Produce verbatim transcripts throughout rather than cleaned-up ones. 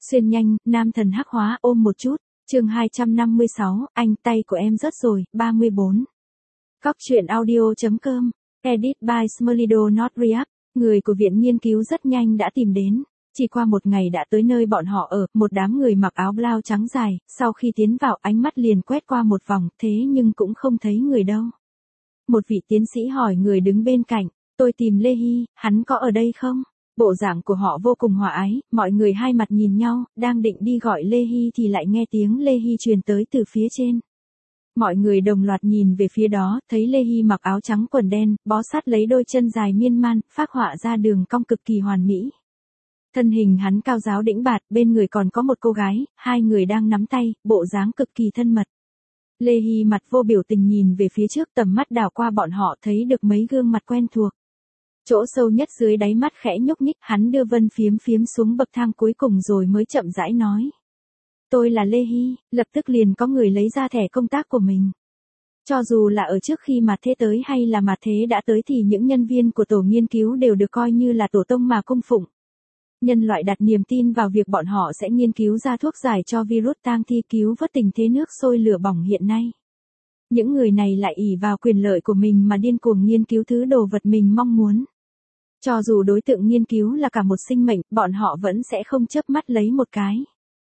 Xuyên nhanh, nam thần hắc hóa ôm một chút. Chương hai trăm năm mươi sáu, anh tay của em rớt rồi, ba mươi bốn. Cóc truyện audio.com, edit by Smolido Not React. Người của viện nghiên cứu rất nhanh đã tìm đến. Chỉ qua một ngày đã tới nơi bọn họ ở, một đám người mặc áo blau trắng dài, sau khi tiến vào ánh mắt liền quét qua một vòng, thế nhưng cũng không thấy người đâu. Một vị tiến sĩ hỏi người đứng bên cạnh, tôi tìm Lê Hy, hắn có ở đây không? Bộ dạng của họ vô cùng hòa ái, mọi người hai mặt nhìn nhau, đang định đi gọi Lê Hy thì lại nghe tiếng Lê Hy truyền tới từ phía trên. Mọi người đồng loạt nhìn về phía đó, thấy Lê Hy mặc áo trắng quần đen, bó sát lấy đôi chân dài miên man, phác họa ra đường cong cực kỳ hoàn mỹ. Thân hình hắn cao ráo đĩnh bạt, bên người còn có một cô gái, hai người đang nắm tay, bộ dáng cực kỳ thân mật. Lê Hy mặt vô biểu tình nhìn về phía trước, tầm mắt đảo qua bọn họ thấy được mấy gương mặt quen thuộc. Chỗ sâu nhất dưới đáy mắt khẽ nhúc nhích, hắn đưa Vân Phiếm Phiếm xuống bậc thang cuối cùng rồi mới chậm rãi nói. Tôi là Lê Hy, lập tức liền có người lấy ra thẻ công tác của mình. Cho dù là ở trước khi mà thế tới hay là mà thế đã tới thì những nhân viên của tổ nghiên cứu đều được coi như là tổ tông mà cung phụng. Nhân loại đặt niềm tin vào việc bọn họ sẽ nghiên cứu ra thuốc giải cho virus tang thi cứu vớt tình thế nước sôi lửa bỏng hiện nay. Những người này lại ỷ vào quyền lợi của mình mà điên cuồng nghiên cứu thứ đồ vật mình mong muốn. Cho dù đối tượng nghiên cứu là cả một sinh mệnh, bọn họ vẫn sẽ không chớp mắt lấy một cái.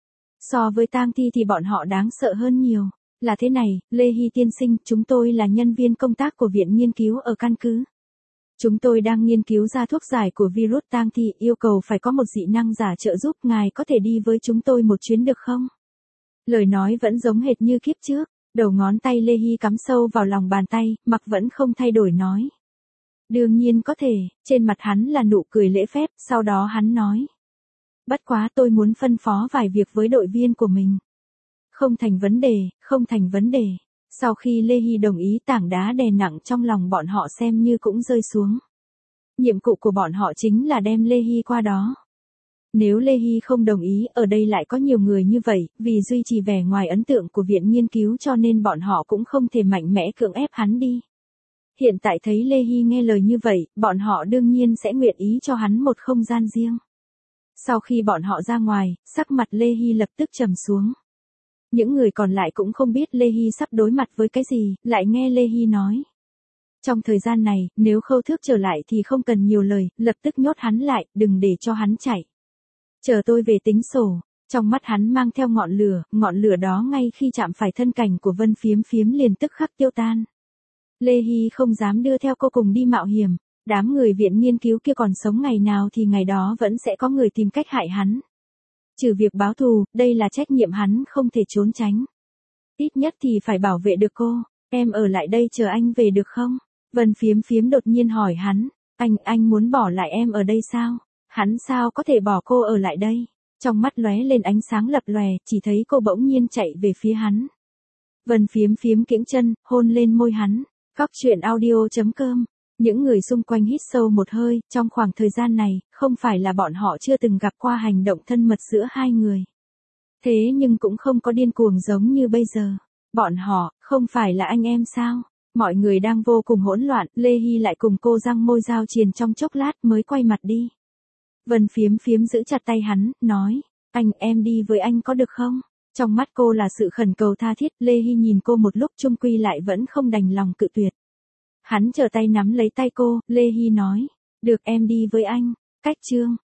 So với tang thi thì bọn họ đáng sợ hơn nhiều. Là thế này, Lê Hy tiên sinh, chúng tôi là nhân viên công tác của viện nghiên cứu ở căn cứ. Chúng tôi đang nghiên cứu ra thuốc giải của virus tang thi, yêu cầu phải có một dị năng giả trợ giúp, ngài có thể đi với chúng tôi một chuyến được không? Lời nói vẫn giống hệt như kiếp trước, đầu ngón tay Lê Hy cắm sâu vào lòng bàn tay, mặc vẫn không thay đổi nói. Đương nhiên có thể, trên mặt hắn là nụ cười lễ phép, sau đó hắn nói. Bất quá tôi muốn phân phó vài việc với đội viên của mình. Không thành vấn đề, không thành vấn đề. Sau khi Lê Hy đồng ý, tảng đá đè nặng trong lòng bọn họ xem như cũng rơi xuống. Nhiệm vụ của bọn họ chính là đem Lê Hy qua đó. Nếu Lê Hy không đồng ý, ở đây lại có nhiều người như vậy, vì duy trì vẻ ngoài ấn tượng của viện nghiên cứu cho nên bọn họ cũng không thể mạnh mẽ cưỡng ép hắn đi. Hiện tại thấy Lê Hy nghe lời như vậy, bọn họ đương nhiên sẽ nguyện ý cho hắn một không gian riêng. Sau khi bọn họ ra ngoài, sắc mặt Lê Hy lập tức trầm xuống. Những người còn lại cũng không biết Lê Hy sắp đối mặt với cái gì, lại nghe Lê Hy nói. Trong thời gian này, nếu Khâu Thước trở lại thì không cần nhiều lời, lập tức nhốt hắn lại, đừng để cho hắn chạy. Chờ tôi về tính sổ. Trong mắt hắn mang theo ngọn lửa, ngọn lửa đó ngay khi chạm phải thân cảnh của Vân Phiếm Phiếm liền tức khắc tiêu tan. Lê Hy không dám đưa theo cô cùng đi mạo hiểm, đám người viện nghiên cứu kia còn sống ngày nào thì ngày đó vẫn sẽ có người tìm cách hại hắn. Trừ việc báo thù, đây là trách nhiệm hắn không thể trốn tránh. Ít nhất thì phải bảo vệ được cô, em ở lại đây chờ anh về được không? Vân Phiếm Phiếm đột nhiên hỏi hắn, anh, anh muốn bỏ lại em ở đây sao? Hắn sao có thể bỏ cô ở lại đây? Trong mắt lóe lên ánh sáng lập lòe, chỉ thấy cô bỗng nhiên chạy về phía hắn. Vân Phiếm Phiếm kiễng chân, hôn lên môi hắn. Cóc truyện audio.com. Những người xung quanh hít sâu một hơi, trong khoảng thời gian này, không phải là bọn họ chưa từng gặp qua hành động thân mật giữa hai người. Thế nhưng cũng không có điên cuồng giống như bây giờ. Bọn họ, không phải là anh em sao? Mọi người đang vô cùng hỗn loạn, Lê Hy lại cùng cô răng môi giao triền trong chốc lát mới quay mặt đi. Vân Phiếm Phiếm giữ chặt tay hắn, nói, anh, em đi với anh có được không? Trong mắt cô là sự khẩn cầu tha thiết, Lê Hy nhìn cô một lúc chung quy lại vẫn không đành lòng cự tuyệt. Hắn trở tay nắm lấy tay cô, Lê Hy nói, được em đi với anh, cách chương.